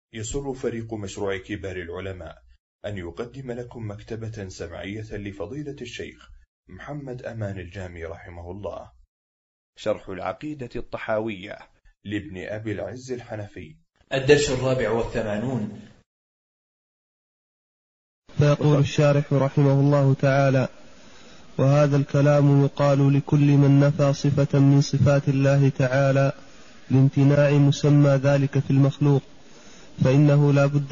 يسر فريق مشروع كبار العلماء أن يقدم لكم مكتبة سمعية لفضيلة الشيخ محمد أمان الجامي رحمه الله، شرح العقيدة الطحاوية لابن أبي العز الحنفي، الدرس 84. فيقول الشارح رحمه الله تعالى: وهذا الكلام يقال لكل من نفى صفة من صفات الله تعالى لامتناع مسمى ذلك في المخلوق، فإنه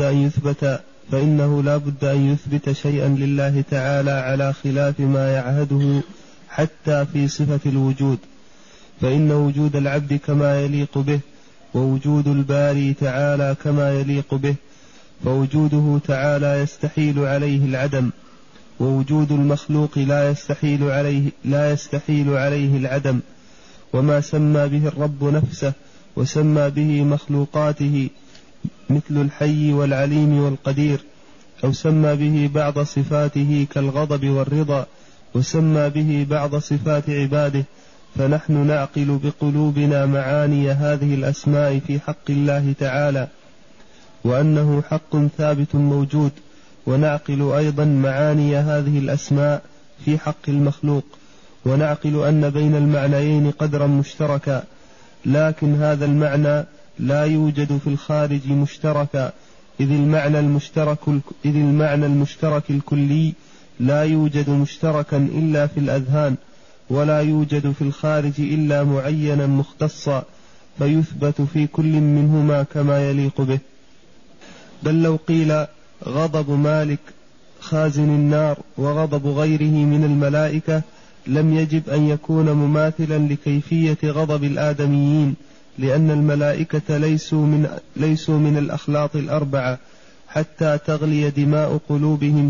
لا بد أن يثبت شيئا لله تعالى على خلاف ما يعهده حتى في صفة الوجود، فإن وجود العبد كما يليق به، ووجود الباري تعالى كما يليق به، فوجوده تعالى يستحيل عليه العدم، ووجود المخلوق لا يستحيل عليه العدم. وما سمى به الرب نفسه وسمى به مخلوقاته مثل الحي والعليم والقدير، أو سمى به بعض صفاته كالغضب والرضا، وسمى به بعض صفات عباده، فنحن نعقل بقلوبنا معاني هذه الأسماء في حق الله تعالى، وأنه حق ثابت موجود، ونعقل أيضا معاني هذه الأسماء في حق المخلوق، ونعقل أن بين المعنيين قدرا مشتركا، لكن هذا المعنى لا يوجد في الخارج مشتركا، إذ المعنى المشترك الكلي لا يوجد مشتركا إلا في الأذهان، ولا يوجد في الخارج إلا معينا مختصا، فيثبت في كل منهما كما يليق به. بل لو قيل غضب مالك خازن النار وغضب غيره من الملائكة لم يجب أن يكون مماثلا لكيفية غضب الآدميين، لأن الملائكة ليسوا من الأخلاط الأربعة حتى تغلي دماء قلوبهم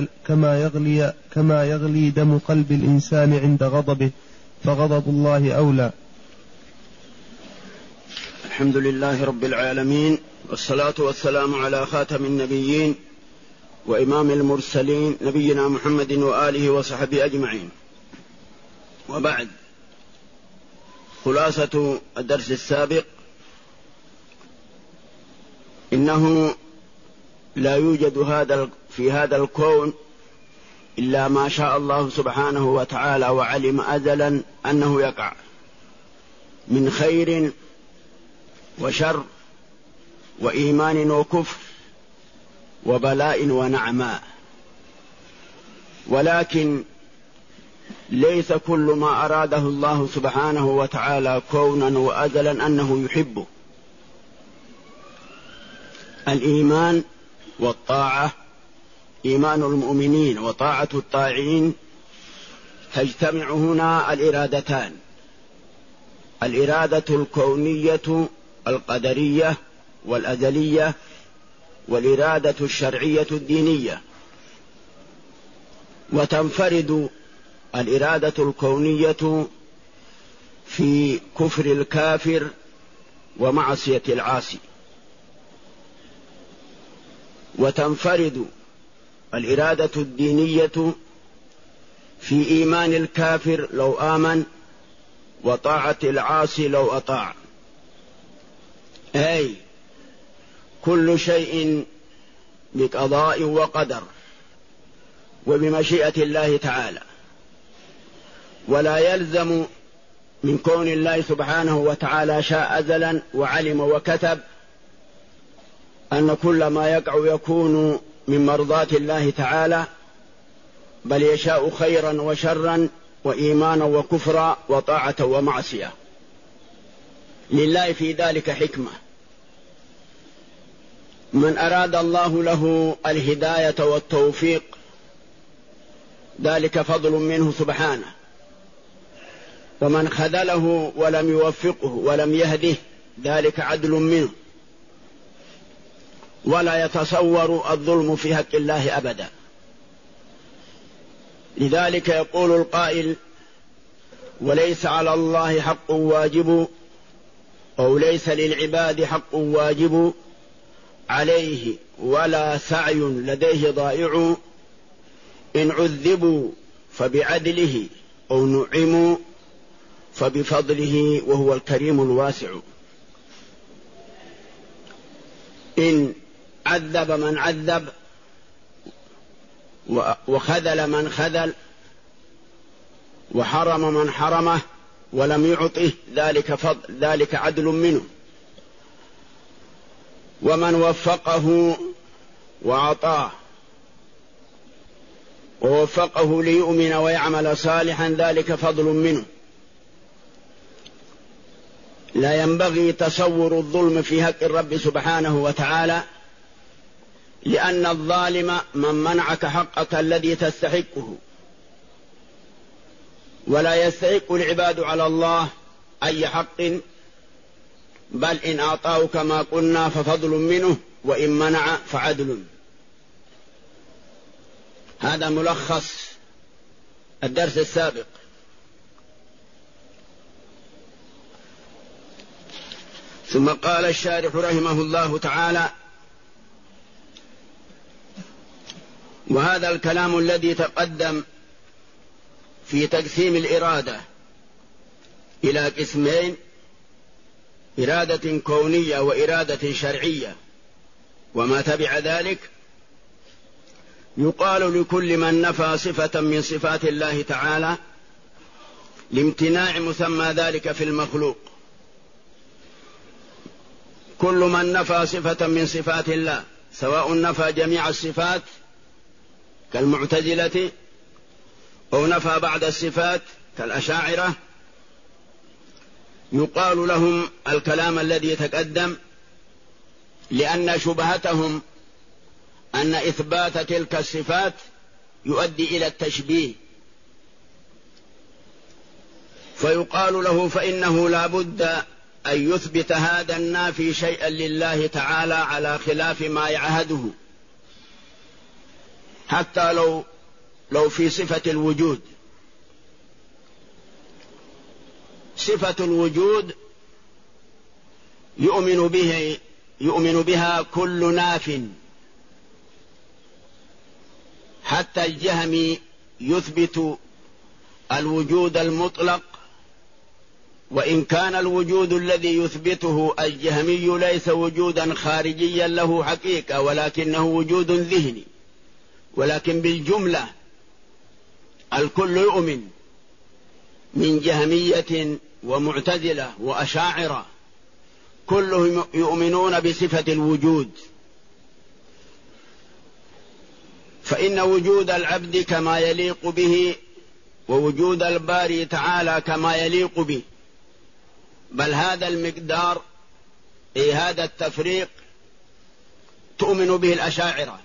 كما يغلي دم قلب الإنسان عند غضبه، فغضب الله أولى. الحمد لله رب العالمين، والصلاة والسلام على خاتم النبيين وإمام المرسلين نبينا محمد وآله وصحبه أجمعين، وبعد. خلاصة الدرس السابق: إنه لا يوجد في هذا الكون إلا ما شاء الله سبحانه وتعالى وعلم أزلا أنه يقع من خير وشر وإيمان وكفر وبلاء ونعماء، ولكن ليس كل ما أراده الله سبحانه وتعالى كونا وأزلا أنه يحبه. الإيمان والطاعة، إيمان المؤمنين وطاعة الطاعين، تجتمع هنا الإرادتان: الإرادة الكونية القدرية والأزلية، والإرادة الشرعية الدينية. وتنفرد الإرادة الكونية في كفر الكافر ومعصية العاصي، وتنفرد الإرادة الدينية في إيمان الكافر لو آمن وطاعة العاصي لو أطاع، أي كل شيء بقضاء وقدر وبمشيئة الله تعالى. ولا يلزم من كون الله سبحانه وتعالى شاء أزلا وعلم وكتب أن كل ما يقع يكون من مرضاة الله تعالى، بل يشاء خيرا وشرا وإيمانا وكفرا وطاعة ومعصية، لله في ذلك حكمة. من أراد الله له الهداية والتوفيق ذلك فضل منه سبحانه، ومن خذله ولم يوفقه ولم يهده ذلك عدل منه، ولا يتصور الظلم في حق الله أبدا. لذلك يقول القائل: وليس على الله حق واجب، أو ليس للعباد حق واجب عليه ولا سعي لديه ضائع، إن عذبوا فبعدله أو نعموا فبفضله وهو الكريم الواسع. إن عذب من عذب وخذل من خذل وحرم من حرمه ولم يعطه، ذلك فضل، ذلك عدل منه. ومن وفقه وعطاه ووفقه ليؤمن ويعمل صالحا، ذلك فضل منه. لا ينبغي تصور الظلم في حق الرب سبحانه وتعالى، لأن الظالم من منعك حقك الذي تستحقه، ولا يستحق العباد على الله أي حق، بل إن أعطاه كما قلنا ففضل منه، وإن منع فعدل. هذا ملخص الدرس السابق. ثم قال الشارح رحمه الله تعالى: وهذا الكلام الذي تقدم في تقسيم الإرادة إلى قسمين: إرادة كونية وإرادة شرعية، وما تبع ذلك، يقال لكل من نفى صفة من صفات الله تعالى لامتناع مسمى ذلك في المخلوق. كل من نفى صفة من صفات الله، سواء نفى جميع الصفات كالمعتزلة أو نفى بعض الصفات كالأشاعرة، يقال لهم الكلام الذي تقدم، لأن شبهتهم أن إثبات تلك الصفات يؤدي إلى التشبيه، فيقال له فإنه لا بد أن يثبت هذا النافي شيئا لله تعالى على خلاف ما يعهده، حتى لو في صفة الوجود. صفة الوجود يؤمن بها كل ناف، حتى الجهمي يثبت الوجود المطلق، وإن كان الوجود الذي يثبته الجهمي ليس وجودا خارجيا له حقيقة، ولكنه وجود ذهني. ولكن بالجملة الكل يؤمن، من جهمية ومعتزلة وأشاعرة، كلهم يؤمنون بصفة الوجود. فإن وجود العبد كما يليق به، ووجود الباري تعالى كما يليق به، بل هذا المقدار، هذا التفريق تؤمن به الأشاعرة،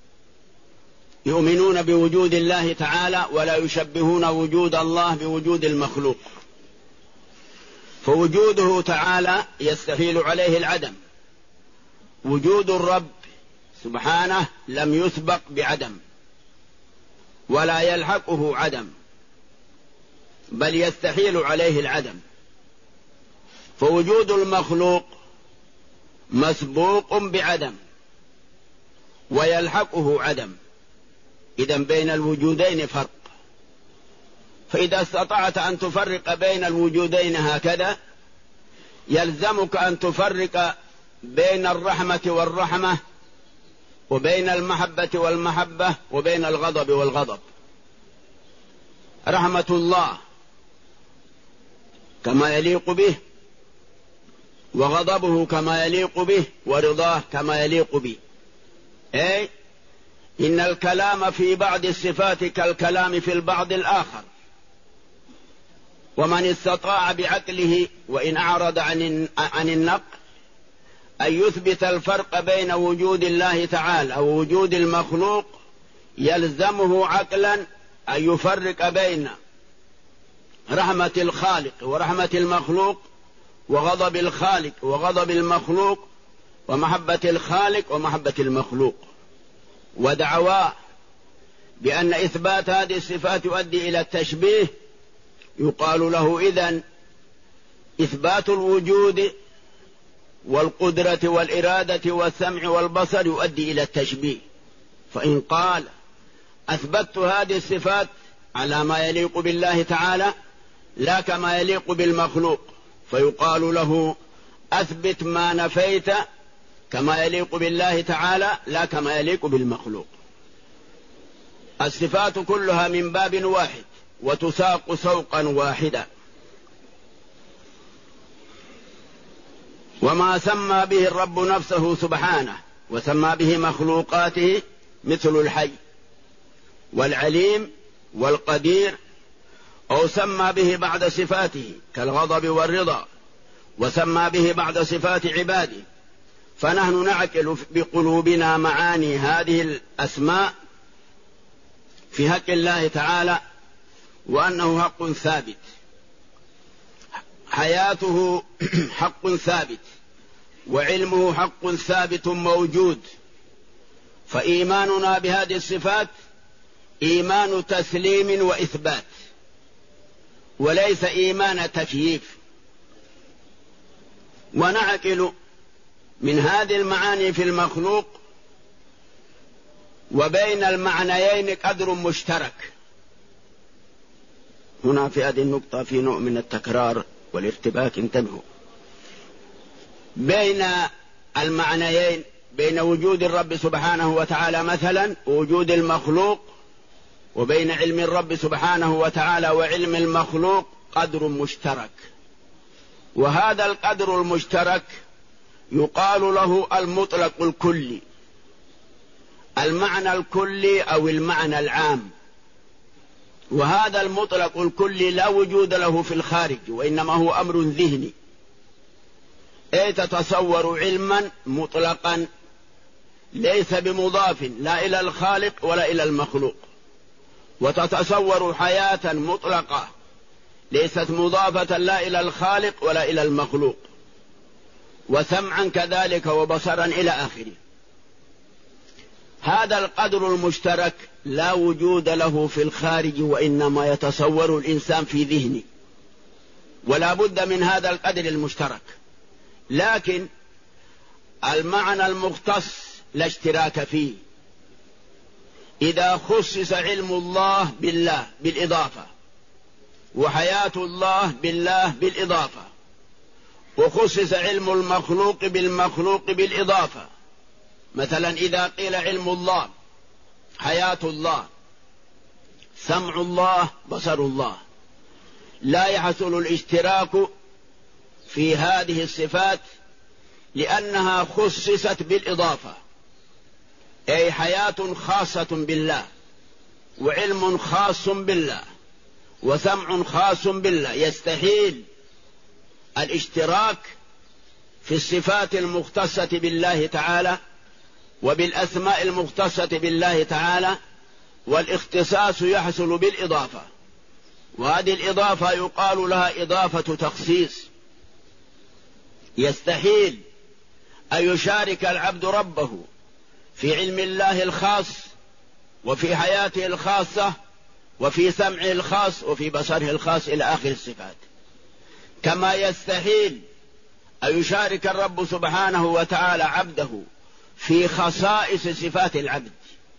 يؤمنون بوجود الله تعالى ولا يشبهون وجود الله بوجود المخلوق، فوجوده تعالى يستحيل عليه العدم. وجود الرب سبحانه لم يسبق بعدم، ولا يلحقه عدم، بل يستحيل عليه العدم. فوجود المخلوق مسبوق بعدم ويلحقه عدم، إذن بين الوجودين فرق. فإذا استطعت أن تفرق بين الوجودين هكذا، يلزمك أن تفرق بين الرحمة والرحمة، وبين المحبة والمحبة، وبين الغضب والغضب. رحمة الله كما يليق به، وغضبه كما يليق به، ورضاه كما يليق به. أي إن الكلام في بعض الصفات كالكلام في البعض الآخر. ومن استطاع بعقله وإن أعرض عن النقل أن يثبت الفرق بين وجود الله تعالى ووجود المخلوق، يلزمه عقلا أن يفرق بين رحمة الخالق ورحمة المخلوق، وغضب الخالق وغضب المخلوق، ومحبة الخالق ومحبة المخلوق. ودعواه بأن إثبات هذه الصفات يؤدي إلى التشبيه، يقال له إذن إثبات الوجود والقدرة والإرادة والسمع والبصر يؤدي إلى التشبيه. فإن قال أثبتت هذه الصفات على ما يليق بالله تعالى لا كما يليق بالمخلوق، فيقال له أثبت ما نفيت كما يليق بالله تعالى لا كما يليق بالمخلوق. الصفات كلها من باب واحد وتساق سوقا واحدا. وما سمى به الرب نفسه سبحانه وسمى به مخلوقاته مثل الحي والعليم والقدير، أو سمى به بعد صفاته كالغضب والرضا، وسمى به بعد صفات عباده، فنحن نعقل بقلوبنا معاني هذه الأسماء في حق الله تعالى، وأنه حق ثابت، حياته حق ثابت، وعلمه حق ثابت موجود. فإيماننا بهذه الصفات إيمان تسليم وإثبات، وليس إيمان تكييف. ونعقل من هذه المعاني في المخلوق وبين المعنيين قدر مشترك. هنا في هذه النقطة في نوع من التكرار والارتباك، انتبهوا. بين المعنيين، بين وجود الرب سبحانه وتعالى مثلا ووجود المخلوق، وبين علم الرب سبحانه وتعالى وعلم المخلوق قدر مشترك، وهذا القدر المشترك يقال له المطلق الكلي، المعنى الكلي أو المعنى العام. وهذا المطلق الكلي لا وجود له في الخارج، وإنما هو أمر ذهني. أي تتصور علما مطلقا ليس بمضاف لا إلى الخالق ولا إلى المخلوق، وتتصور حياة مطلقة ليست مضافة لا إلى الخالق ولا إلى المخلوق، وسمعا كذلك وبصرا إلى آخره. هذا القدر المشترك لا وجود له في الخارج، وإنما يتصور الإنسان في ذهنه، ولا بد من هذا القدر المشترك. لكن المعنى المختص لا اشتراك فيه. إذا خصص علم الله بالله بالإضافة، وحياة الله بالله بالإضافة، وخصص علم المخلوق بالمخلوق بالإضافة، مثلا إذا قيل علم الله، حياة الله، سمع الله، بصر الله، لا يحصل الاشتراك في هذه الصفات لأنها خصصت بالإضافة، أي حياة خاصة بالله، وعلم خاص بالله، وسمع خاص بالله. يستحيل الاشتراك في الصفات المختصة بالله تعالى وبالأسماء المختصة بالله تعالى، والاختصاص يحصل بالإضافة، وهذه الإضافة يقال لها إضافة تخصيص. يستحيل أن يشارك العبد ربه في علم الله الخاص، وفي حياته الخاصة، وفي سمعه الخاص، وفي بصره الخاص إلى آخر الصفات. كما يستحيل أن يشارك الرب سبحانه وتعالى عبده في خصائص صفات العبد.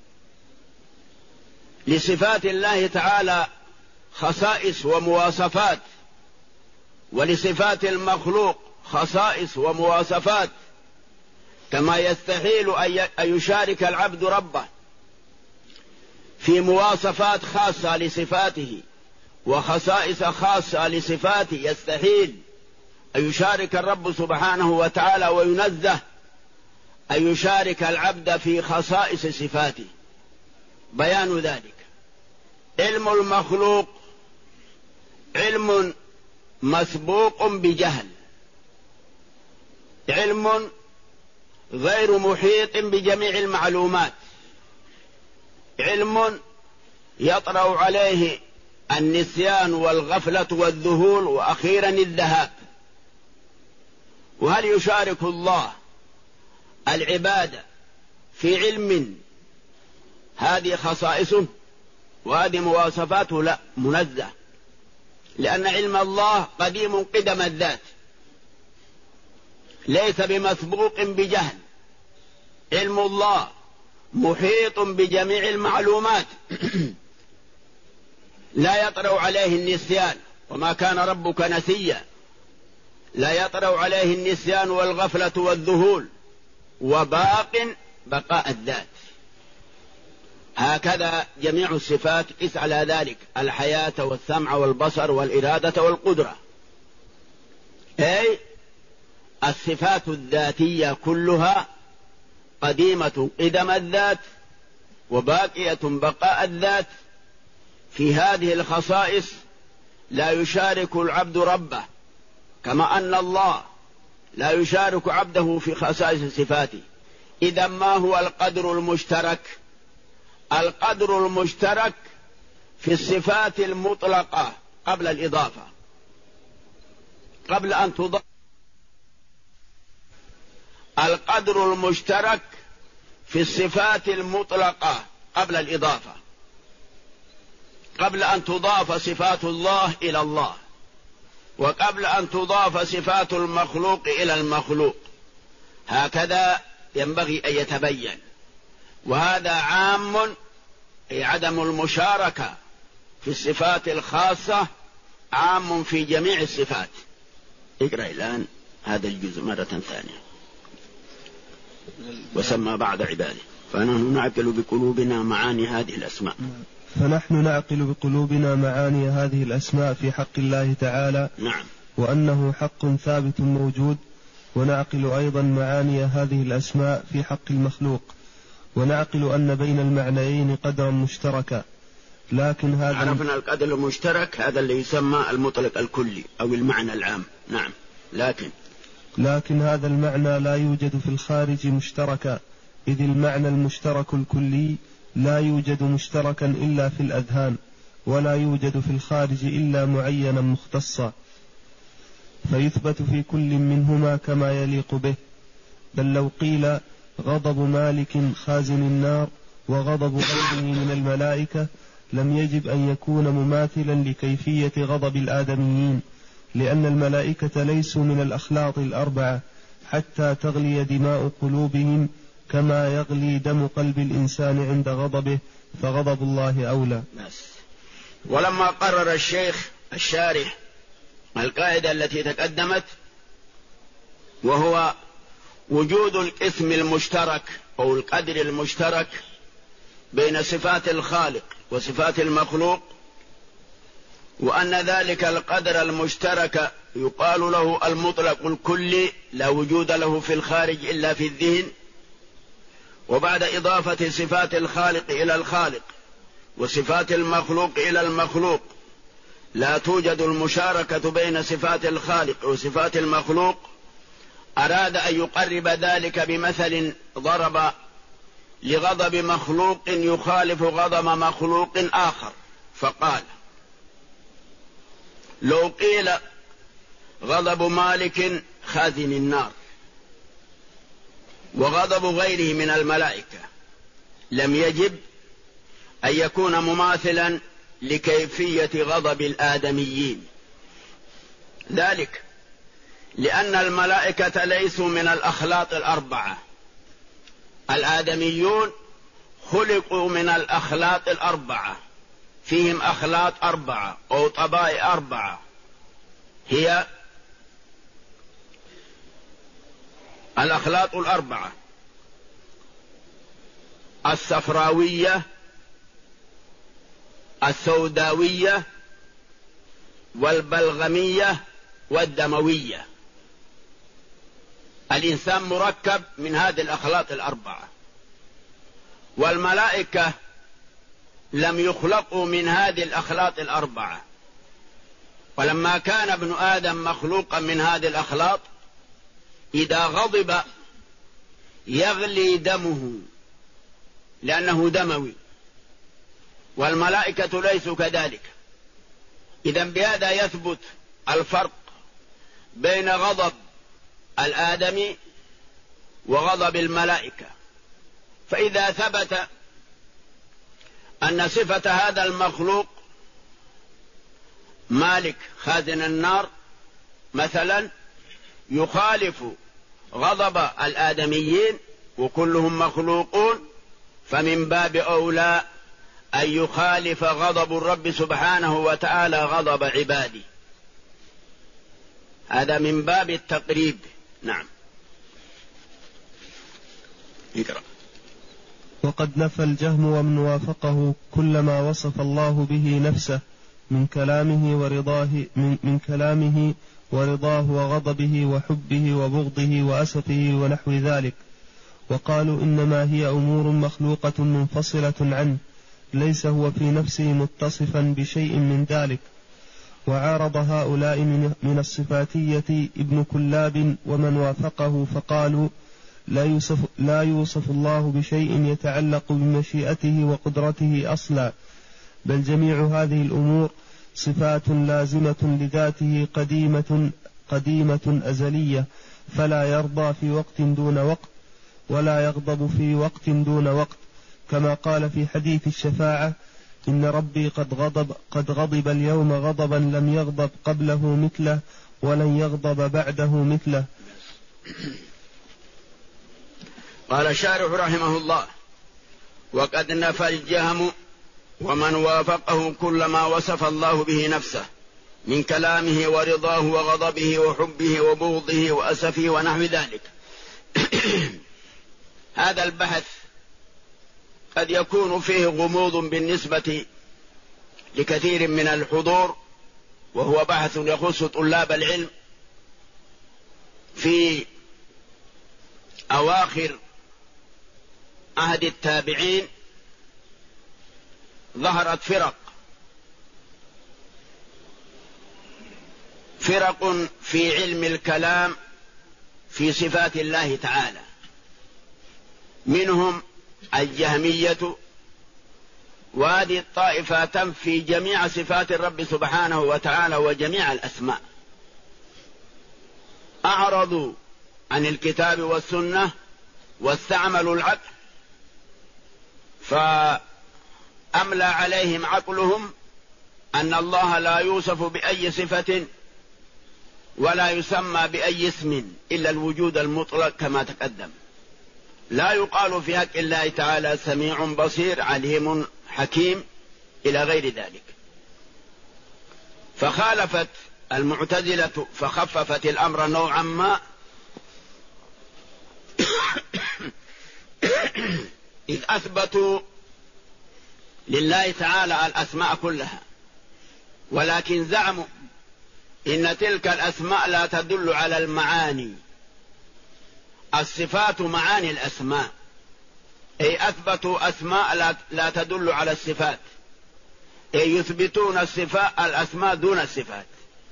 لصفات الله تعالى خصائص ومواصفات، ولصفات المخلوق خصائص ومواصفات. كما يستحيل أن يشارك العبد ربه في مواصفات خاصة لصفاته وخصائص خاصة لصفاته، يستحيل أن يشارك الرب سبحانه وتعالى وينزه أن يشارك العبد في خصائص صفاته. بيان ذلك: علم المخلوق علم مسبوق بجهل، علم غير محيط بجميع المعلومات، علم يطرأ عليه النسيان والغفلة والذهول وأخيرا الذهاب. وهل يشارك الله العباد في علم هذه خصائصه وهذه مواصفاته؟ لا، منزه، لأن علم الله قديم قدم الذات، ليس بمسبوق بجهل. علم الله محيط بجميع المعلومات، لا يطرأ عليه النسيان، وما كان ربك نسيا، لا يطرأ عليه النسيان والغفلة والذهول، وباق بقاء الذات. هكذا جميع الصفات قس على ذلك: الحياة والسمع والبصر والإرادة والقدرة. أي الصفات الذاتية كلها قديمة قدم الذات وباقية بقاء الذات. في هذه الخصائص لا يشارك العبد ربه، كما أن الله لا يشارك عبده في خصائص صفاته. إذا ما هو القدر المشترك؟ القدر المشترك في الصفات المطلقة قبل الإضافة، قبل أن تضاف. القدر المشترك في الصفات المطلقة قبل الإضافة، قبل أن تضاف صفات الله إلى الله، وقبل أن تضاف صفات المخلوق إلى المخلوق. هكذا ينبغي أن يتبين. وهذا عام، أي عدم المشاركة في الصفات الخاصة عام في جميع الصفات. اقرأ الآن هذا الجزء مرة ثانية. وسمى بعض عباده فنحن نعقل بقلوبنا معاني هذه الأسماء. فنحن نعقل بقلوبنا معاني هذه الأسماء في حق الله تعالى. نعم. وأنه حق ثابت موجود. ونعقل أيضا معاني هذه الأسماء في حق المخلوق. ونعقل أن بين المعنيين قدرا مشتركا، لكن هذا عرفنا القدر المشترك، هذا اللي يسمى المطلق الكلي أو المعنى العام. نعم. لكن هذا المعنى لا يوجد في الخارج مشتركا، إذ المعنى المشترك الكلي لا يوجد مشتركا إلا في الأذهان، ولا يوجد في الخارج إلا معينا مختصا، فيثبت في كل منهما كما يليق به. بل لو قيل غضب مالك خازن النار وغضب غيره من الملائكة لم يجب أن يكون مماثلا لكيفية غضب الآدميين، لأن الملائكة ليسوا من الأخلاط الأربعة حتى تغلي دماء قلوبهم كما يغلي دم قلب الإنسان عند غضبه، فغضب الله أولى. ولما قرر الشيخ الشارح القاعدة التي تقدمت، وهو وجود الاسم المشترك أو القدر المشترك بين صفات الخالق وصفات المخلوق، وأن ذلك القدر المشترك يقال له المطلق الكلي لا وجود له في الخارج إلا في الذهن، وبعد إضافة صفات الخالق إلى الخالق وصفات المخلوق إلى المخلوق لا توجد المشاركة بين صفات الخالق وصفات المخلوق، أراد أن يقرب ذلك بمثل ضرب لغضب مخلوق يخالف غضب مخلوق آخر، فقال: لو قيل غضب مالك خازن النار وغضب غيره من الملائكة لم يجب أن يكون مماثلا لكيفية غضب الآدميين، ذلك لأن الملائكة ليسوا من الأخلاط الأربعة، الآدميون خلقوا من الأخلاط الأربعة، فيهم أخلاط أربعة أو طبائع أربعة، هي الأخلاط الأربعة: الصفراوية، السوداوية، والبلغمية، والدموية. الإنسان مركب من هذه الأخلاط الأربعة، والملائكة لم يخلقوا من هذه الأخلاط الأربعة، ولما كان ابن آدم مخلوقا من هذه الأخلاط إذا غضب يغلي دمه لأنه دموي، والملائكة ليسوا كذلك. إذن بهذا يثبت الفرق بين غضب الآدمي وغضب الملائكة. فإذا ثبت أن صفة هذا المخلوق مالك خازن النار مثلا يخالف غضب الآدميين وكلهم مخلوقون، فمن باب أولى أن يخالف غضب الرب سبحانه وتعالى غضب عباده، هذا من باب التقريب. نعم. اقرأ. وقد نفى الجهم ومن وافقه كل ما وصف الله به نفسه من كلامه ورضاه وغضبه وحبه وبغضه وأسفه ونحو ذلك، وقالوا إنما هي أمور مخلوقة منفصلة عنه، ليس هو في نفسه متصفا بشيء من ذلك. وعارض هؤلاء من الصفاتية ابن كلاب ومن وافقه فقالوا لا يوصف الله بشيء يتعلق بمشيئته وقدرته أصلا، بل جميع هذه الأمور صفات لازمة لذاته قديمة أزلية، فلا يرضى في وقت دون وقت ولا يغضب في وقت دون وقت، كما قال في حديث الشفاعة: إن ربي قد غضب اليوم غضبا لم يغضب قبله مثله ولن يغضب بعده مثله. قال الشارح رحمه الله: وقد نفى الجهم ومن وافقه كل ما وصف الله به نفسه من كلامه ورضاه وغضبه وحبه وبغضه وأسفه ونحو ذلك. هذا البحث قد يكون فيه غموض بالنسبة لكثير من الحضور، وهو بحث يخص طلاب العلم. في أواخر عهد التابعين ظهرت فرق في علم الكلام في صفات الله تعالى، منهم الجهمية، وهذه الطائفة تنفي جميع صفات الرب سبحانه وتعالى وجميع الأسماء، أعرضوا عن الكتاب والسنة واستعملوا العقل، فأملى عليهم عقلهم أن الله لا يوصف بأي صفة ولا يسمى بأي اسم إلا الوجود المطلق كما تقدم. لا يقال في حق الله تعالى سميع بصير عليم حكيم إلى غير ذلك. فخالفت المعتزلة فخففت الأمر نوعا ما، إذ أثبتوا لله تعالى الأسماء كلها، ولكن زعموا إن تلك الأسماء لا تدل على المعاني. الصفات معاني الأسماء، أي أثبتوا أسماء لا تدل على الصفات، أي يثبتون الأسماء دون الصفات.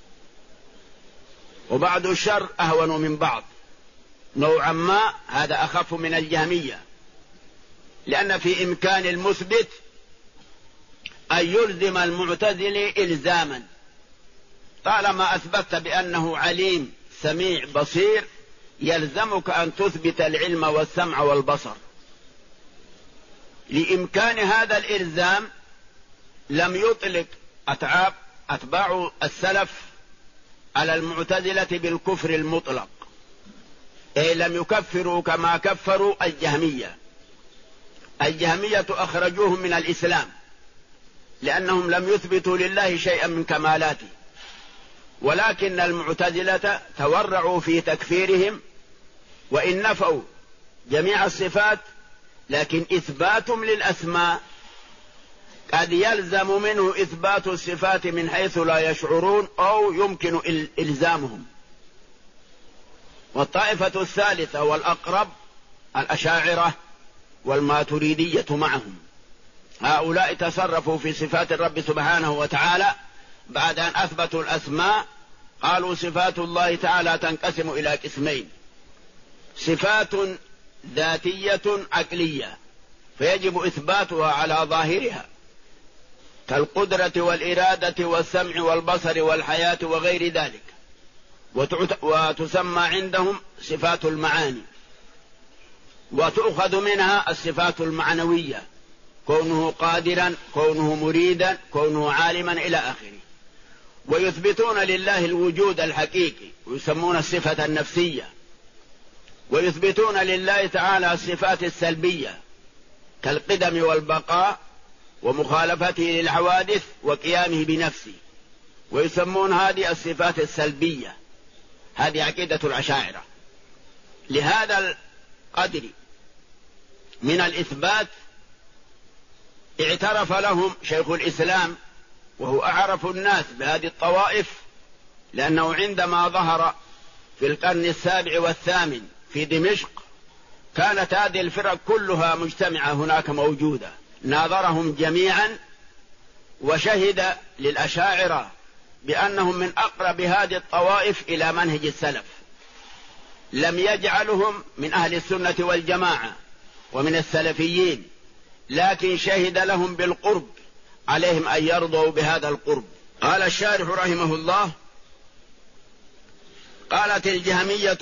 وبعض الشر أهون من بعض نوعا ما، هذا أخف من الجهمية، لأن في إمكان المثبت أن يلزم المعتزل إلزاما، طالما أثبت بأنه عليم سميع بصير يلزمك أن تثبت العلم والسمع والبصر. لإمكان هذا الإلزام لم يطلق أتباع السلف على المعتزلة بالكفر المطلق، أي لم يكفروا كما كفروا الجهمية. الجهمية أخرجوهم من الإسلام لأنهم لم يثبتوا لله شيئا من كمالاته، ولكن المعتزلة تورعوا في تكفيرهم، وإن نفوا جميع الصفات لكن إثباتهم للأسماء قد يلزم منه إثبات الصفات من حيث لا يشعرون أو يمكن إلزامهم. والطائفة الثالثة والأقرب الأشاعرة والماتريدية معهم، هؤلاء تصرفوا في صفات الرب سبحانه وتعالى بعد أن أثبتوا الأسماء. قالوا صفات الله تعالى تنقسم إلى قسمين: صفات ذاتية عقلية فيجب إثباتها على ظاهرها كالقدرة والإرادة والسمع والبصر والحياة وغير ذلك، وتسمى عندهم صفات المعاني، وتؤخذ منها الصفات المعنوية: كونه قادرا، كونه مريدا، كونه عالما إلى آخره. ويثبتون لله الوجود الحقيقي ويسمون الصفة النفسية، ويثبتون لله تعالى الصفات السلبية كالقدم والبقاء ومخالفته للحوادث وقيامه بنفسه، ويسمون هذه الصفات السلبية. هذه عقيدة الأشاعرة. لهذا القدر من الإثبات اعترف لهم شيخ الإسلام، وهو أعرف الناس بهذه الطوائف، لأنه عندما ظهر في القرن 7 والثامن في دمشق كانت هذه الفرق كلها مجتمعة هناك موجودة، ناظرهم جميعا وشهد للأشاعرة بأنهم من أقرب هذه الطوائف إلى منهج السلف، لم يجعلهم من أهل السنة والجماعة ومن السلفيين، لكن شهد لهم بالقرب، عليهم أن يرضوا بهذا القرب. قال الشارح رحمه الله: قالت الجهمية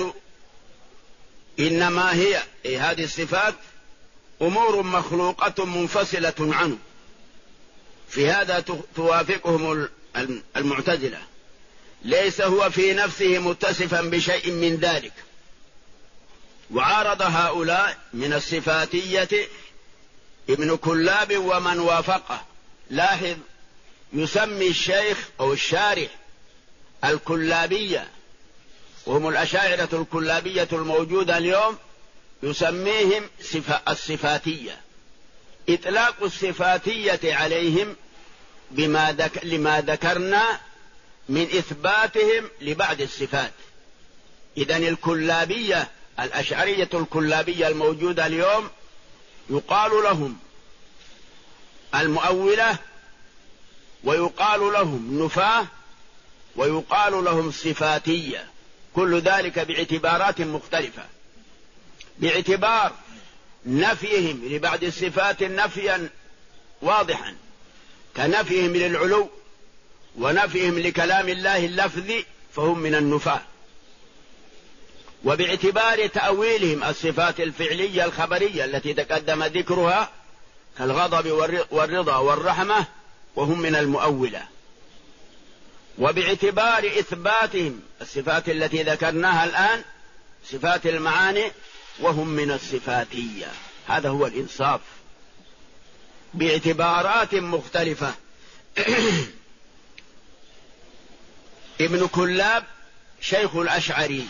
إنما هي هذه الصفات أمور مخلوقة منفصلة عنه، في هذا توافقهم المعتزلة، ليس هو في نفسه متصفا بشيء من ذلك. وعارض هؤلاء من الصفاتية ابن كلاب ومن وافقه. لاحظ، يسمي الشيخ أو الشارح الكلابية، وهم الأشاعرة الكلابية الموجودة اليوم، يسميهم الصفاتية. إطلاق الصفاتية عليهم لما ذكرنا من إثباتهم لبعض الصفات. إذن الكلابية الأشعرية الكلابية الموجودة اليوم يقال لهم المؤولة، ويقال لهم نفاة، ويقال لهم صفاتية، كل ذلك باعتبارات مختلفة. باعتبار نفيهم لبعض الصفات نفيا واضحا كنفيهم للعلو ونفيهم لكلام الله اللفظي، فهم من النفاة. وباعتبار تأويلهم الصفات الفعلية الخبرية التي تقدم ذكرها كالغضب والرضا والرحمة، وهم من المؤولة. وباعتبار إثباتهم الصفات التي ذكرناها الآن صفات المعاني، وهم من الصفاتية. هذا هو الإنصاف باعتبارات مختلفة. ابن كلاب شيخ الأشعري،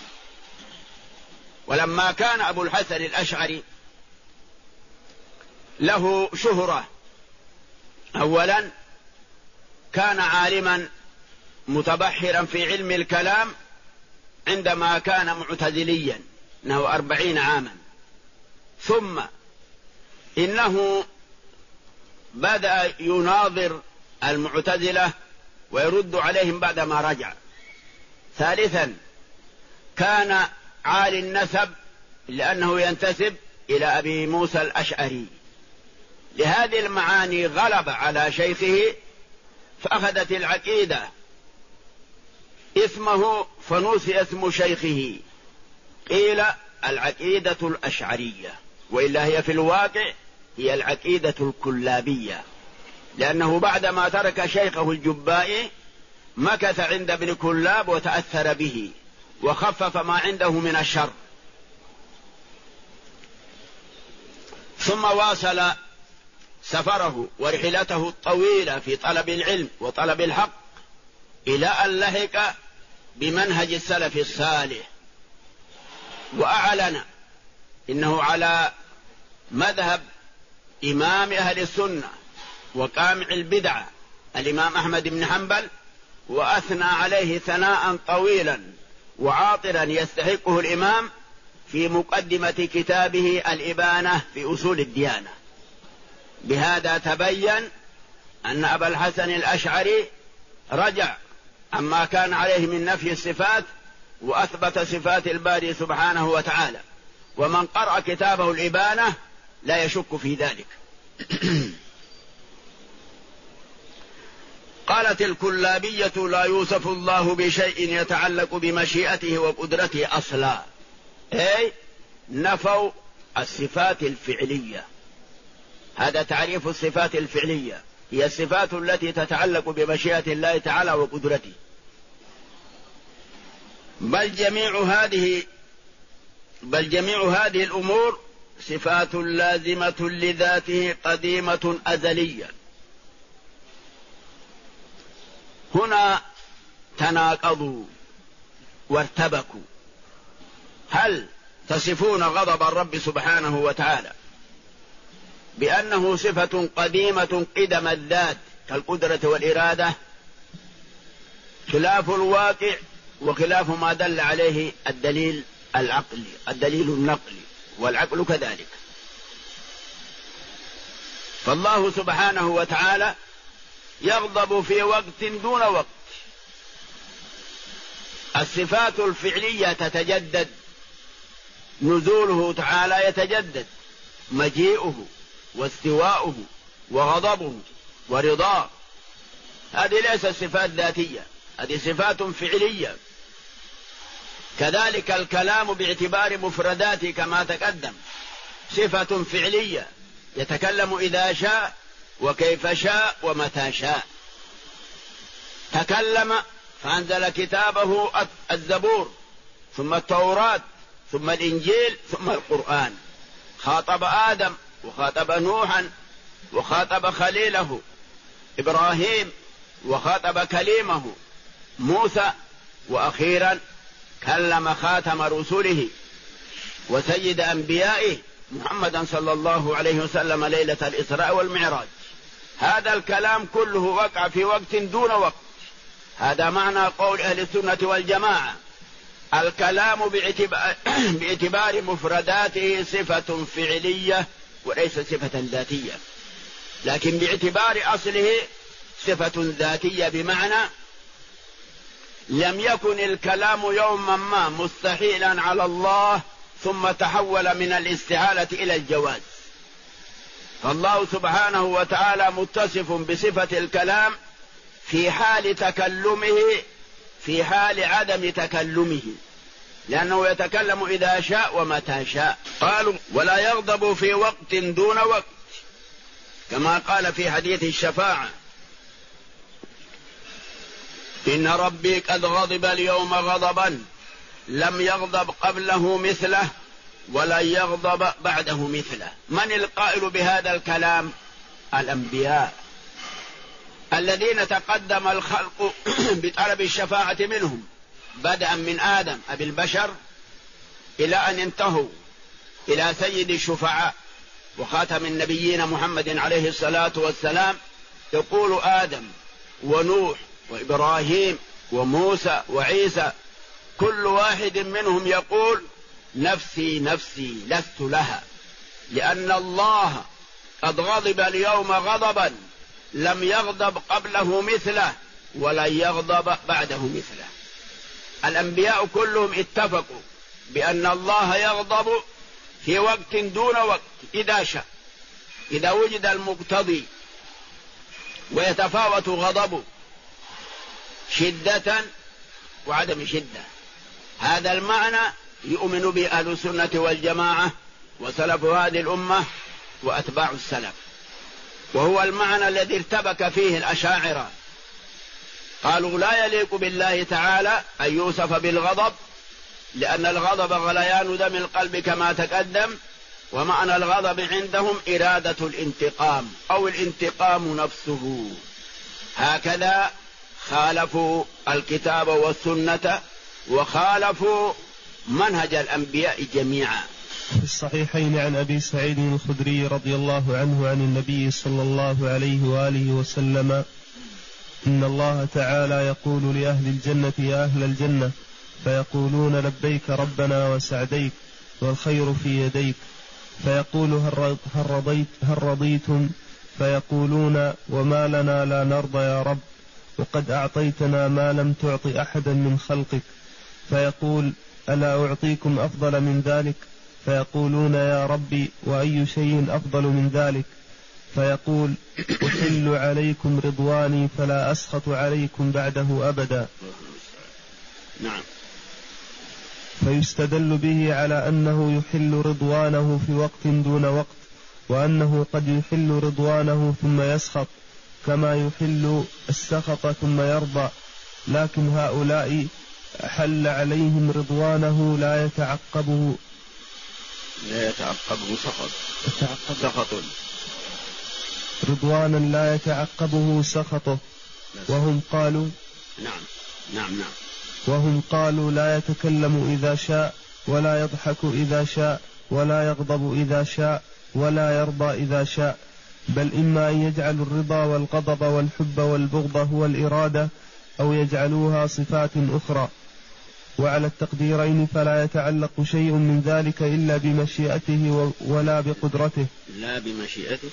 ولما كان أبو الحسن الأشعري له شهرة، أولا كان عالما متبحرا في علم الكلام عندما كان معتزليا، انه 40 عاما، ثم انه بدأ يناظر المعتزلة ويرد عليهم بعدما رجع. ثالثا كان عالي النسب لأنه ينتسب إلى أبي موسى الأشعري. لهذه المعاني غلب على شيخه، فأخذت العقيدة اسمه فنسي اسم شيخه، قيل العقيدة الأشعرية، وإلا هي في الواقع هي العقيدة الكلابية، لأنه بعدما ترك شيخه الجبائي مكث عند ابن كلاب وتأثر به وخفف ما عنده من الشر، ثم واصل سفره ورحلته الطويلة في طلب العلم وطلب الحق إلى أن لحق بمنهج السلف الصالح، وأعلن إنه على مذهب إمام أهل السنة وقامع البدعة الإمام أحمد بن حنبل، وأثنى عليه ثناء طويلا وعاطرا يستحقه الإمام في مقدمة كتابه الإبانة في أصول الديانة. بهذا تبين أن أبا الحسن الأشعري رجع عما كان عليه من نفي الصفات وأثبت صفات الباري سبحانه وتعالى، ومن قرأ كتابه الإبانة لا يشك في ذلك. قالت الكلابية: لا يوصف الله بشيء يتعلق بمشيئته وقدرته أصلا، أي نفوا الصفات الفعلية. هذا تعريف الصفات الفعلية، هي الصفات التي تتعلق بمشيئة الله تعالى وقدرته. بل جميع هذه الأمور صفات لازمة لذاته قديمة أزلية. هنا تناقضوا وارتبكوا. هل تصفون غضب الرب سبحانه وتعالى بأنه صفة قديمة قدم الذات كالقدرة والإرادة، خلاف الواقع وخلاف ما دل عليه الدليل العقلي، الدليل النقلي، والعقل كذلك. فالله سبحانه وتعالى يغضب في وقت دون وقت. الصفات الفعلية تتجدد، نزوله تعالى يتجدد، مجيئه واستواؤه وغضبه ورضاه، هذه ليست صفات ذاتية، هذه صفات فعلية. كذلك الكلام باعتبار مفرداته كما تقدم صفة فعلية، يتكلم إذا شاء وكيف شاء ومتى شاء. تكلم فأنزل كتابه الزبور، ثم التوراة، ثم الإنجيل، ثم القرآن. خاطب آدم وخاطب نوحا وخاطب خليله إبراهيم وخاطب كليمه موسى، وأخيرا كلم خاتم رسله وسيد أنبيائه محمدا صلى الله عليه وسلم ليلة الإسراء والمعراج. هذا الكلام كله وقع في وقت دون وقت. هذا معنى قول أهل السنة والجماعة: الكلام باعتبار مفرداته صفة فعلية وليس صفة ذاتية، لكن باعتبار أصله صفة ذاتية، بمعنى لم يكن الكلام يوما ما مستحيلا على الله ثم تحول من الاستحالة إلى الجواز. فالله سبحانه وتعالى متصف بصفة الكلام في حال تكلمه، في حال عدم تكلمه، لأنه يتكلم إذا شاء ومتى شاء. قالوا: ولا يغضب في وقت دون وقت، كما قال في حديث الشفاعة: إن ربي قد غضب اليوم غضبا لم يغضب قبله مثله ولن يغضب بعده مثله. من القائل بهذا الكلام؟ الأنبياء الذين تقدم الخلق بطلب الشفاعة منهم، بدءا من آدم أبي البشر إلى أن انتهوا إلى سيد الشفعاء وخاتم النبيين محمد عليه الصلاة والسلام. يقول آدم ونوح وإبراهيم وموسى وعيسى، كل واحد منهم يقول: نفسي نفسي لست لها، لأن الله قد غضب اليوم غضبا لم يغضب قبله مثله ولن يغضب بعده مثله. الأنبياء كلهم اتفقوا بأن الله يغضب في وقت دون وقت إذا شاء، إذا وجد المقتضي، ويتفاوت غضبه شدة وعدم شدة. هذا المعنى يؤمن به أهل السنة والجماعة وسلف هذه الأمة وأتباع السلف، وهو المعنى الذي ارتبك فيه الأشاعرة. قالوا: لا يليق بالله تعالى أن يوصف بالغضب، لأن الغضب غليان دم القلب كما تقدم، ومعنى الغضب عندهم إرادة الانتقام أو الانتقام نفسه. هكذا خالفوا الكتاب والسنة وخالفوا منهج الأنبياء جميعا. في الصحيحين عن أبي سعيد الخدري رضي الله عنه عن النبي صلى الله عليه وآله وسلم: إن الله تعالى يقول لأهل الجنة: يا أهل الجنة، فيقولون: لبيك ربنا وسعديك والخير في يديك. فيقول: هل رضيتم؟ فيقولون: وما لنا لا نرضى يا رب، وقد أعطيتنا ما لم تعط أحدا من خلقك. فيقول: ألا أعطيكم أفضل من ذلك؟ فيقولون: يا ربي، وأي شيء أفضل من ذلك؟ فيقول: أحل عليكم رضواني فلا أسخط عليكم بعده أبدا. نعم. فيستدل به على أنه يحل رضوانه في وقت دون وقت، وأنه قد يحل رضوانه ثم يسخط، كما يحل السخط ثم يرضى. لكن هؤلاء حل عليهم رضوانه لا يتعقبه سخط، رضوانا لا يتعقبه سخطه، وهم قالوا: نعم. وهم قالوا: لا يتكلم إذا شاء، ولا يضحك إذا شاء، ولا يغضب إذا شاء، ولا يرضى إذا شاء، بل إما أن يجعلوا الرضا والغضب والحب والبغض هو الإرادة، أو يجعلوها صفات أخرى. وعلى التقديرين فلا يتعلق شيء من ذلك إلا بمشيئته ولا بقدرته. لا بمشيئته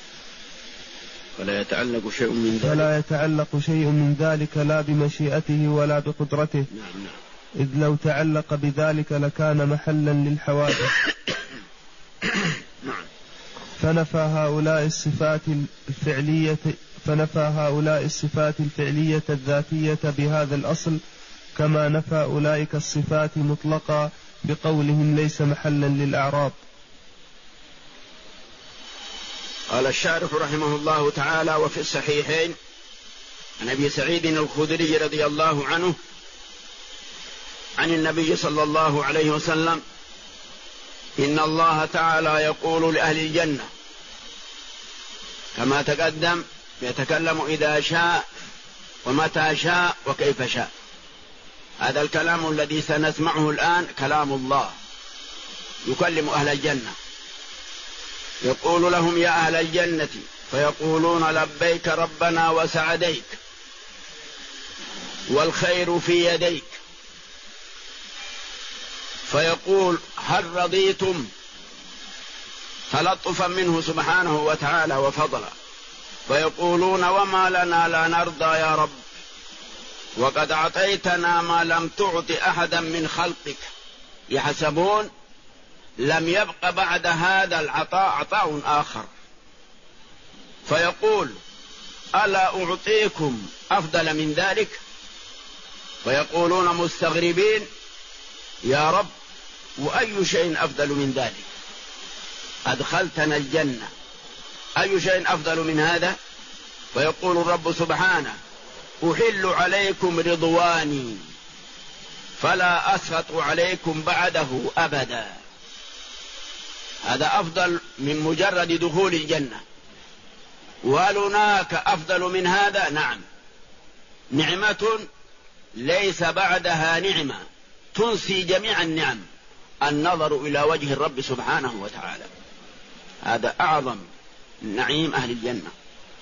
فلا يتعلق شيء من ذلك. فلا يتعلق شيء من ذلك لا بمشيئته ولا بقدرته. نعم. إذ لو تعلق بذلك لكان محلا للحوادث. نعم. فنفى هؤلاء الصفات الفعلية الذاتية بهذا الأصل، كما نفى أولئك الصفات مطلقا بقولهم ليس محلا للأعراض. قال الشارح رحمه الله تعالى: وفي الصحيحين عن أبي سعيد الخدري رضي الله عنه عن النبي صلى الله عليه وسلم: إن الله تعالى يقول لأهل الجنة كما تقدم، يتكلم إذا شاء ومتى شاء وكيف شاء. هذا الكلام الذي سنسمعه الآن كلام الله يكلم أهل الجنة، يقول لهم: يا أهل الجنة، فيقولون: لبيك ربنا وسعديك والخير في يديك. فيقول: هل رضيتم؟ تلطفا منه سبحانه وتعالى وفضلا. فيقولون: وما لنا لا نرضى يا رب، وقد أعطيتنا ما لم تعط أحدا من خلقك. يحسبون لم يبق بعد هذا العطاء عطاء آخر. فيقول: ألا أعطيكم أفضل من ذلك؟ فيقولون مستغربين: يا رب، وأي شيء أفضل من ذلك؟ أدخلتنا الجنة، أي شيء أفضل من هذا؟ فيقول الرب سبحانه: أحل عليكم رضواني فلا أسخط عليكم بعده أبدا. هذا أفضل من مجرد دخول الجنة. وهل هناك أفضل من هذا؟ نعم، نعمة ليس بعدها نعمة تنسي جميع النعم، النظر إلى وجه الرب سبحانه وتعالى. هذا أعظم نعيم أهل الجنة.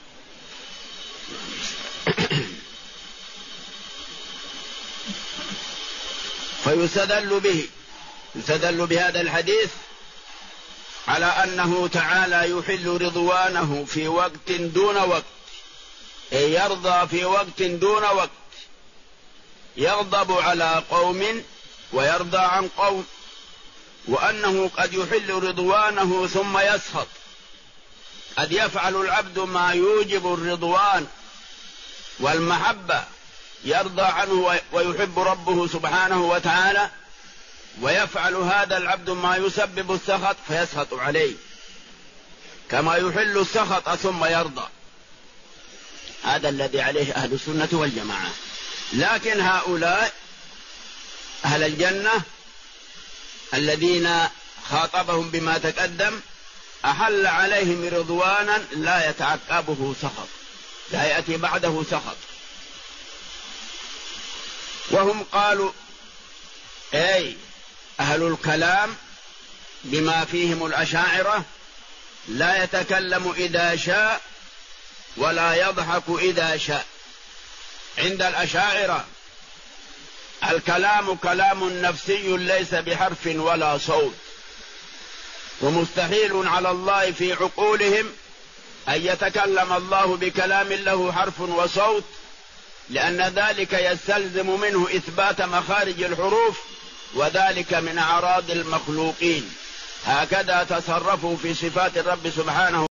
يستدل بهذا الحديث على أنه تعالى يحل رضوانه في وقت دون وقت، أي يرضى في وقت دون وقت، يغضب على قوم ويرضى عن قوم، وأنه قد يحل رضوانه ثم يسخط. قد يفعل العبد ما يوجب الرضوان والمحبة، يرضى عنه ويحب ربه سبحانه وتعالى، ويفعل هذا العبد ما يسبب السخط فيسخط عليه، كما يحل السخط ثم يرضى. هذا الذي عليه أهل السنة والجماعة. لكن هؤلاء أهل الجنة الذين خاطبهم بما تقدم أحل عليهم رضوانا لا يتعقبه سخط، لا يأتي بعده سخط. وهم قالوا: أي أهل الكلام بما فيهم الأشاعرة لا يتكلم إذا شاء ولا يضحك إذا شاء. عند الأشاعرة الكلام كلام نفسي ليس بحرف ولا صوت، ومستحيل على الله في عقولهم أن يتكلم الله بكلام له حرف وصوت، لأن ذلك يستلزم منه إثبات مخارج الحروف، وذلك من أعراض المخلوقين. هكذا تصرفوا في صفات الرب سبحانه